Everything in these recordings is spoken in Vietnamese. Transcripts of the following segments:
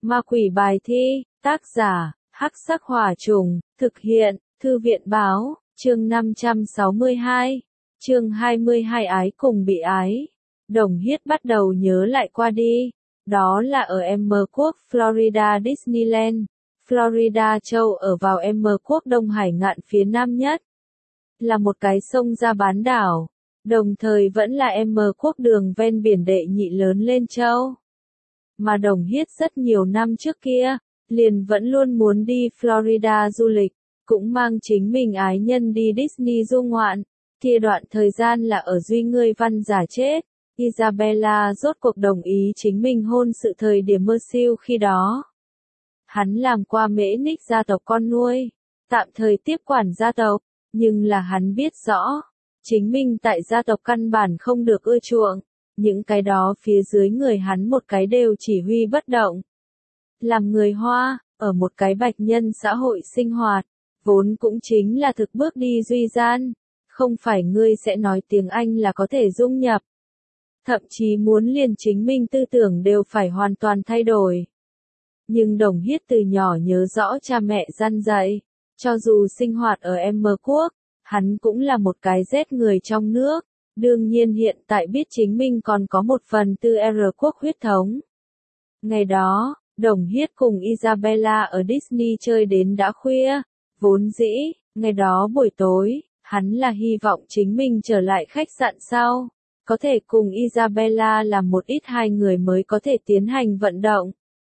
Ma quỷ bài thi, tác giả, Hắc Sắc Hỏa Trùng, thực hiện, Thư viện Báo, chương 562, chương 22 ái cùng bị ái. Đồng Hiết bắt đầu nhớ lại qua đi, đó là ở M quốc Florida Disneyland, Florida châu ở vào M quốc Đông Hải ngạn phía nam nhất. Là một cái sông ra bán đảo, đồng thời vẫn là M quốc đường ven biển đệ nhị lớn lên châu. Mà Đồng Hiết rất nhiều năm trước kia, liền vẫn luôn muốn đi Florida du lịch, cũng mang chính mình ái nhân đi Disney du ngoạn. Kia đoạn thời gian là ở Duy Ngươi Văn giả chết, Isabella rốt cuộc đồng ý chính mình hôn sự thời điểm mơ siêu khi đó. Hắn làm qua mễ ních gia tộc con nuôi, tạm thời tiếp quản gia tộc, nhưng là hắn biết rõ, chính mình tại gia tộc căn bản không được ưa chuộng, những cái đó phía dưới người hắn một cái đều chỉ huy bất động. Làm người Hoa, ở một cái bạch nhân xã hội sinh hoạt, vốn cũng chính là thực bước đi duy gian, không phải ngươi sẽ nói tiếng Anh là có thể dung nhập. Thậm chí muốn liền chính mình tư tưởng đều phải hoàn toàn thay đổi. Nhưng Đồng Hiết từ nhỏ nhớ rõ cha mẹ răn dạy, cho dù sinh hoạt ở M quốc, hắn cũng là một cái rét người trong nước, đương nhiên hiện tại biết chính mình còn có một phần từ R quốc huyết thống. Ngày đó, Đồng Hiết cùng Isabella ở Disney chơi đến đã khuya, vốn dĩ, ngày đó buổi tối, hắn là hy vọng chính mình trở lại khách sạn sau, có thể cùng Isabella làm một ít hai người mới có thể tiến hành vận động.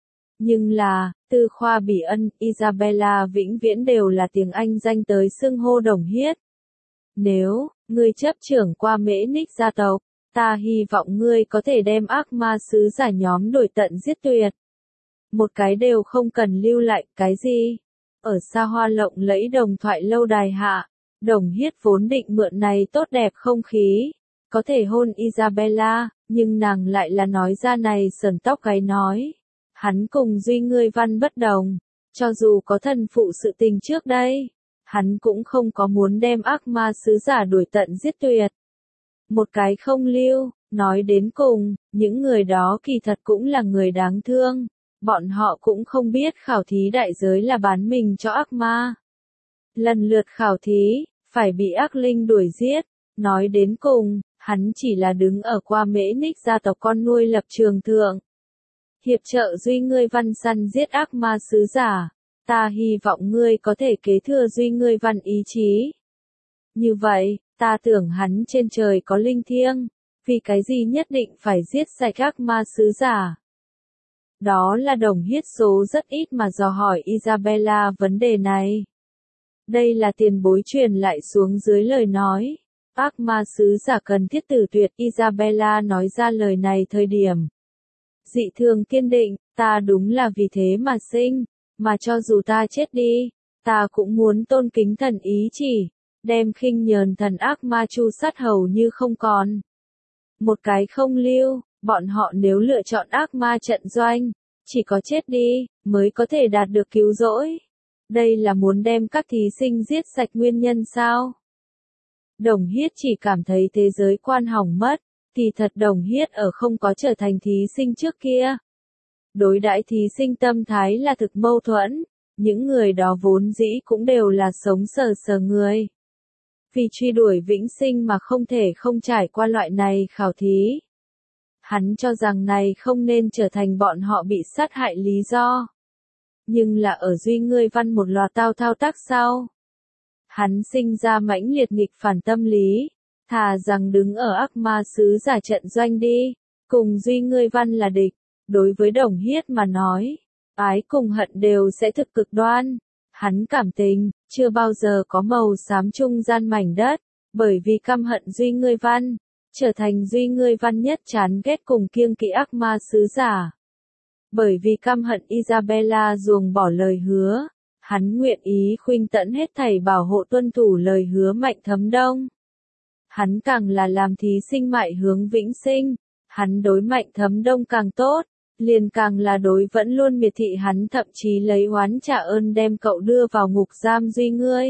Nhưng là, từ khoa Bỉ Ân, Isabella vĩnh viễn đều là tiếng Anh danh tới xưng hô Đồng Hiết. Nếu, ngươi chấp trưởng qua mễ ních gia tộc, ta hy vọng ngươi có thể đem ác ma sứ giả nhóm đuổi tận giết tuyệt. Một cái đều không cần lưu lại, cái gì? Ở xa hoa lộng lẫy đồng thoại lâu đài hạ, Đồng Hiết vốn định mượn này tốt đẹp không khí, có thể hôn Isabella, nhưng nàng lại là nói ra này sờn tóc gáy nói. Hắn cùng Duy Ngươi Văn bất đồng, cho dù có thần phụ sự tình trước đây, hắn cũng không có muốn đem ác ma sứ giả đuổi tận giết tuyệt. Một cái không lưu, nói đến cùng, những người đó kỳ thật cũng là người đáng thương, bọn họ cũng không biết khảo thí đại giới là bán mình cho ác ma. Lần lượt khảo thí, phải bị ác linh đuổi giết, nói đến cùng, hắn chỉ là đứng ở qua mễ ních gia tộc con nuôi lập trường thượng. Hiệp trợ Duy Ngươi Văn săn giết ác ma sứ giả, ta hy vọng ngươi có thể kế thừa Duy Ngươi Văn ý chí. Như vậy, ta tưởng hắn trên trời có linh thiêng, vì cái gì nhất định phải giết sạch ác ma sứ giả. Đó là Đồng Hiết số rất ít mà dò hỏi Isabella vấn đề này. Đây là tiền bối truyền lại xuống dưới lời nói. Ác ma sứ giả cần thiết tử tuyệt. Isabella nói ra lời này thời điểm dị thường kiên định, ta đúng là vì thế mà sinh, mà cho dù ta chết đi, ta cũng muốn tôn kính thần ý chỉ, đem khinh nhờn thần ác ma chu sát hầu như không còn. Một cái không lưu, bọn họ nếu lựa chọn ác ma trận doanh, chỉ có chết đi, mới có thể đạt được cứu rỗi. Đây là muốn đem các thí sinh giết sạch nguyên nhân sao? Đồng Hiết chỉ cảm thấy thế giới quan hỏng mất, thì thật Đồng Hiết ở không có trở thành thí sinh trước kia. Đối đãi thí sinh tâm thái là thực mâu thuẫn, những người đó vốn dĩ cũng đều là sống sờ sờ người. Vì truy đuổi vĩnh sinh mà không thể không trải qua loại này khảo thí. Hắn cho rằng này không nên trở thành bọn họ bị sát hại lý do. Nhưng là ở Duy Ngươi Văn một loạt thao tác sau. Hắn sinh ra mãnh liệt nghịch phản tâm lý, thà rằng đứng ở ác ma sứ giả trận doanh đi, cùng Duy Ngươi Văn là địch. Đối với Đồng Hiết mà nói, ái cùng hận đều sẽ thực cực đoan. Hắn cảm tình, chưa bao giờ có màu xám trung gian mảnh đất, bởi vì căm hận Duy Ngươi Văn, trở thành Duy Ngươi Văn nhất chán ghét cùng kiêng kỵ ác ma sứ giả. Bởi vì căm hận Isabella ruồng bỏ lời hứa, hắn nguyện ý khuynh tẫn hết thảy bảo hộ tuân thủ lời hứa Mạnh Thấm Đông. Hắn càng là làm thí sinh mại hướng vĩnh sinh, hắn đối Mạnh Thấm Đông càng tốt, liền càng là đối vẫn luôn miệt thị hắn, thậm chí lấy oán trả ơn đem cậu đưa vào ngục giam Duy Ngươi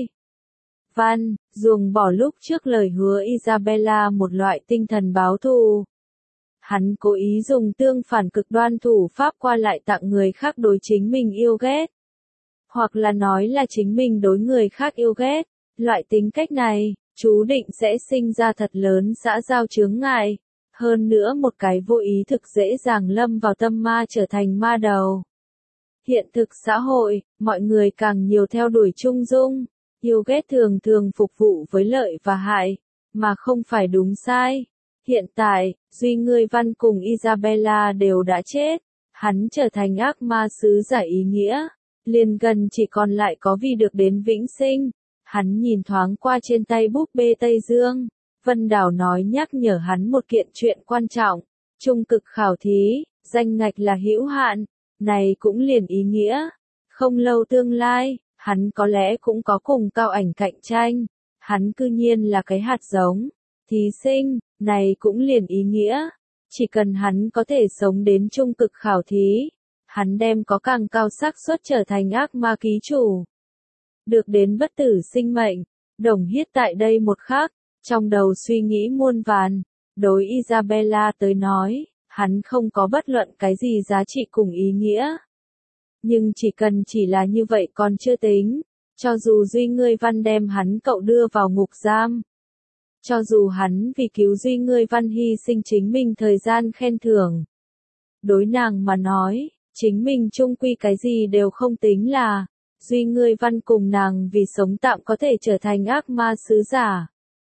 Văn, ruồng bỏ lúc trước lời hứa Isabella một loại tinh thần báo thù. Hắn cố ý dùng tương phản cực đoan thủ pháp qua lại tặng người khác đối chính mình yêu ghét. Hoặc là nói là chính mình đối người khác yêu ghét. Loại tính cách này, chú định sẽ sinh ra thật lớn xã giao chướng ngại. Hơn nữa một cái vô ý thực dễ dàng lâm vào tâm ma trở thành ma đầu. Hiện thực xã hội, mọi người càng nhiều theo đuổi trung dung. Yêu ghét thường thường phục vụ với lợi và hại, mà không phải đúng sai. Hiện tại, Duy Ngươi Văn cùng Isabella đều đã chết. Hắn trở thành ác ma sứ giả ý nghĩa. Liền gần chỉ còn lại có vì được đến vĩnh sinh. Hắn nhìn thoáng qua trên tay búp bê Tây Dương. Vân Đào nói nhắc nhở hắn một kiện chuyện quan trọng. Trung cực khảo thí, danh ngạch là hữu hạn. Này cũng liền ý nghĩa. Không lâu tương lai, hắn có lẽ cũng có cùng cao ảnh cạnh tranh. Hắn cư nhiên là cái hạt giống. Thí sinh, này cũng liền ý nghĩa. Chỉ cần hắn có thể sống đến trung cực khảo thí, hắn đem có càng cao xác suất trở thành ác ma ký chủ. Được đến bất tử sinh mệnh, Đồng Hiết tại đây một khắc, trong đầu suy nghĩ muôn vàn. Đối Isabella tới nói, hắn không có bất luận cái gì giá trị cùng ý nghĩa. Nhưng chỉ là như vậy còn chưa tính. Cho dù Duy Ngươi Văn đem hắn cậu đưa vào ngục giam. Cho dù hắn vì cứu Duy Ngươi Văn hy sinh chính mình thời gian khen thưởng. Đối nàng mà nói, chính mình chung quy cái gì đều không tính là. Duy Ngươi Văn cùng nàng vì sống tạm có thể trở thành ác ma sứ giả.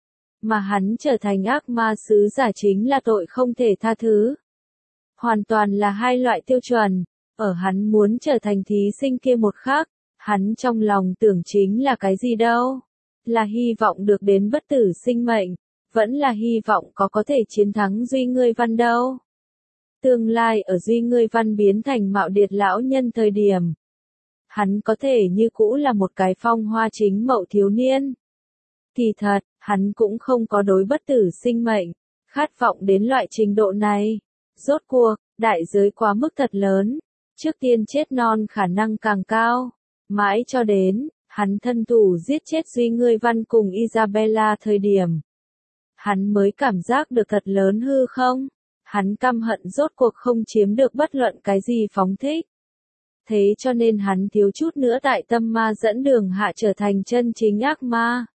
Mà hắn trở thành ác ma sứ giả chính là tội không thể tha thứ. Hoàn toàn là hai loại tiêu chuẩn. Ở hắn muốn trở thành thí sinh kia một khắc, hắn trong lòng tưởng chính là cái gì đâu. Là hy vọng được đến bất tử sinh mệnh, vẫn là hy vọng có thể chiến thắng Duy Ngươi Văn đâu. Tương lai ở Duy Ngươi Văn biến thành Mạo Điệt lão nhân thời điểm, hắn có thể như cũ là một cái phong hoa chính mậu thiếu niên. Kỳ thật, hắn cũng không có đối bất tử sinh mệnh, khát vọng đến loại trình độ này. Rốt cuộc, đại giới quá mức thật lớn, trước tiên chết non khả năng càng cao. Mãi cho đến, hắn thân thủ giết chết Duy Ngươi Văn cùng Isabella thời điểm. Hắn mới cảm giác được thật lớn hư không? Hắn căm hận rốt cuộc không chiếm được bất luận cái gì phóng thích. Thế cho nên hắn thiếu chút nữa tại tâm ma dẫn đường hạ trở thành chân chính ác ma.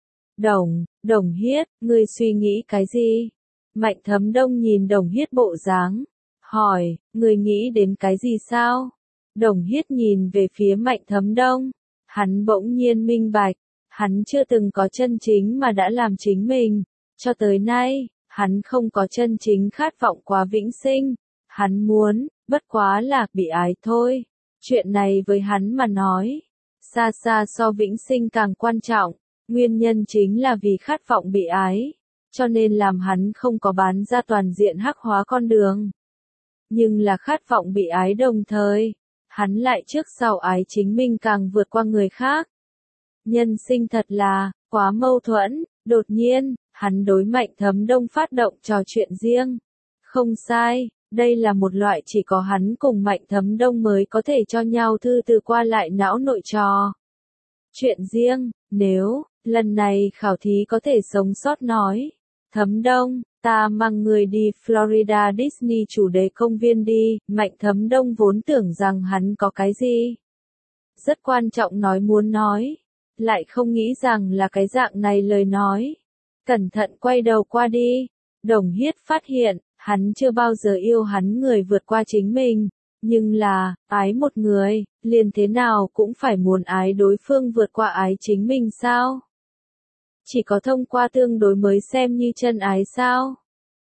Đồng Hiết, ngươi suy nghĩ cái gì? Mạnh Thấm Đông nhìn Đồng Hiết bộ dáng, hỏi, ngươi nghĩ đến cái gì sao? Đồng Hiết nhìn về phía Mạnh Thấm Đông, hắn bỗng nhiên minh bạch, hắn chưa từng có chân chính mà đã làm chính mình, cho tới nay, hắn không có chân chính khát vọng quá vĩnh sinh, hắn muốn, bất quá là bị ái thôi. Chuyện này với hắn mà nói, xa xa so vĩnh sinh càng quan trọng, nguyên nhân chính là vì khát vọng bị ái, cho nên làm hắn không có bán ra toàn diện hắc hóa con đường. Nhưng là khát vọng bị ái đồng thời, hắn lại trước sau ái chính mình càng vượt qua người khác. Nhân sinh thật là, quá mâu thuẫn, đột nhiên, hắn đối Mạnh Thấm Đông phát động trò chuyện riêng. Không sai, đây là một loại chỉ có hắn cùng Mạnh Thấm Đông mới có thể cho nhau thư từ qua lại não nội trò. Chuyện riêng, nếu, lần này khảo thí có thể sống sót nói. Thấm Đông, ta mang người đi Florida Disney chủ đề công viên đi. Mạnh Thấm Đông vốn tưởng rằng hắn có cái gì rất quan trọng muốn nói, lại không nghĩ rằng là cái dạng này lời nói. Cẩn thận quay đầu qua đi, Đồng Hiết phát hiện, hắn chưa bao giờ yêu hắn người vượt qua chính mình, nhưng là, ái một người, liền thế nào cũng phải muốn ái đối phương vượt qua ái chính mình sao? Chỉ có thông qua tương đối mới xem như chân ái sao?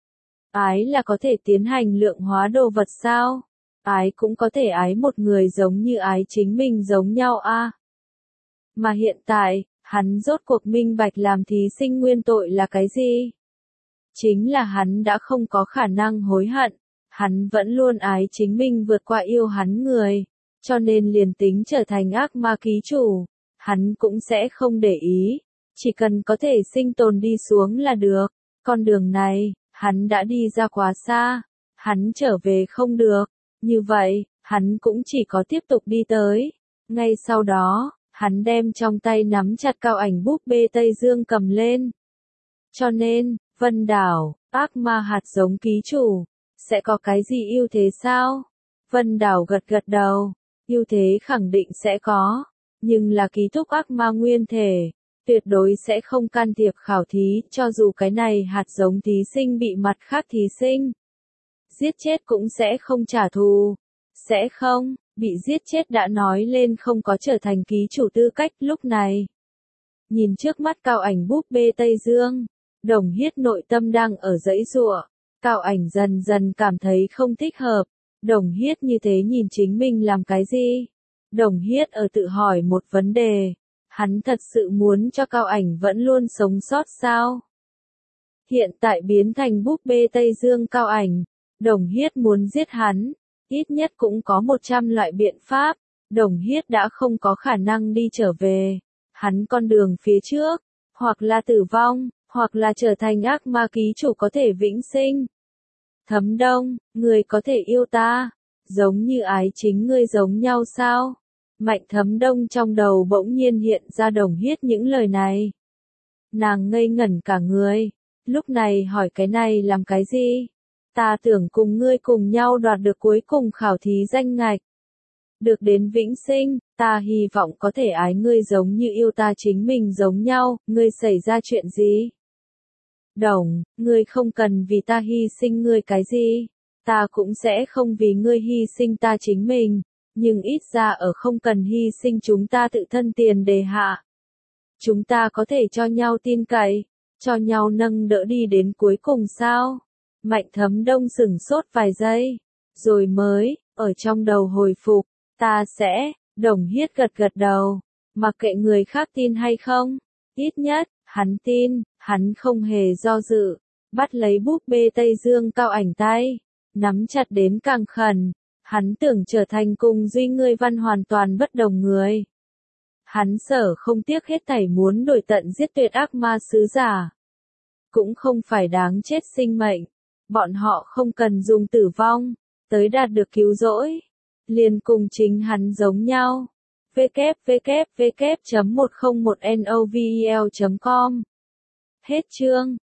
Ái là có thể tiến hành lượng hóa đồ vật sao? Ái cũng có thể ái một người giống như ái chính mình giống nhau a. Mà hiện tại, hắn rốt cuộc minh bạch làm thí sinh nguyên tội là cái gì? Chính là hắn đã không có khả năng hối hận, hắn vẫn luôn ái chính mình vượt qua yêu hắn người, cho nên liền tính trở thành ác ma ký chủ, hắn cũng sẽ không để ý, chỉ cần có thể sinh tồn đi xuống là được. Con đường này, hắn đã đi ra quá xa, hắn trở về không được, như vậy, hắn cũng chỉ có tiếp tục đi tới. Ngay sau đó, hắn đem trong tay nắm chặt cao ảnh búp bê Tây Dương cầm lên. Cho nên, Vân Đảo, ác ma hạt giống ký chủ, Sẽ có cái gì ưu thế sao? Vân Đào gật gật đầu. Ưu thế khẳng định sẽ có. Nhưng là ký túc ác ma nguyên thể. Tuyệt đối sẽ không can thiệp khảo thí, cho dù cái này hạt giống thí sinh bị mặt khác thí sinh giết chết cũng sẽ không trả thù. Sẽ không, bị giết chết đã nói lên không có trở thành ký chủ tư cách lúc này. Nhìn trước mắt Cao Ảnh búp bê Tây Dương, Đồng Hiết nội tâm đang ở giãy giụa. Cao Ảnh dần dần cảm thấy không thích hợp. Đồng Hiết như thế nhìn chính mình làm cái gì? Đồng Hiết ở tự hỏi một vấn đề. Hắn thật sự muốn cho Cao Ảnh vẫn luôn sống sót sao? Hiện tại biến thành búp bê Tây Dương Cao Ảnh, Đồng Hiết muốn giết hắn, ít nhất cũng có 100 loại biện pháp. Đồng Hiết đã không có khả năng đi trở về. Hắn con đường phía trước, hoặc là tử vong, hoặc là trở thành ác ma ký chủ có thể vĩnh sinh. Thấm Đông, người có thể yêu ta, giống như ái chính ngươi giống nhau sao? Mạnh Thấm Đông trong đầu bỗng nhiên hiện ra Đồng Hiết những lời này. Nàng ngây ngẩn cả người, lúc này hỏi cái này làm cái gì? Ta tưởng cùng ngươi cùng nhau đoạt được cuối cùng khảo thí danh ngạch. Được đến vĩnh sinh, ta hy vọng có thể ái ngươi giống như yêu ta chính mình giống nhau, ngươi xảy ra chuyện gì? Đồng, ngươi không cần vì ta hy sinh ngươi cái gì, ta cũng sẽ không vì ngươi hy sinh ta chính mình, nhưng ít ra ở không cần hy sinh chúng ta tự thân tiền đề hạ. Chúng ta có thể cho nhau tin cậy, cho nhau nâng đỡ đi đến cuối cùng sao? Mạnh Thấm Đông sửng sốt vài giây, rồi mới, ở trong đầu hồi phục, ta sẽ, Đồng Hiết gật gật đầu, mặc kệ người khác tin hay không, ít nhất, hắn tin, hắn không hề do dự, bắt lấy búp bê Tây Dương Cao Ảnh tay, nắm chặt đến càng khẩn, hắn tưởng trở thành cùng Duy Ngươi Văn hoàn toàn bất đồng người. Hắn sở không tiếc hết thảy muốn đuổi tận giết tuyệt ác ma sứ giả. Cũng không phải đáng chết sinh mệnh, bọn họ không cần dùng tử vong, tới đạt được cứu rỗi. Liền cùng chính hắn giống nhau. www.101novel.com Hết chương.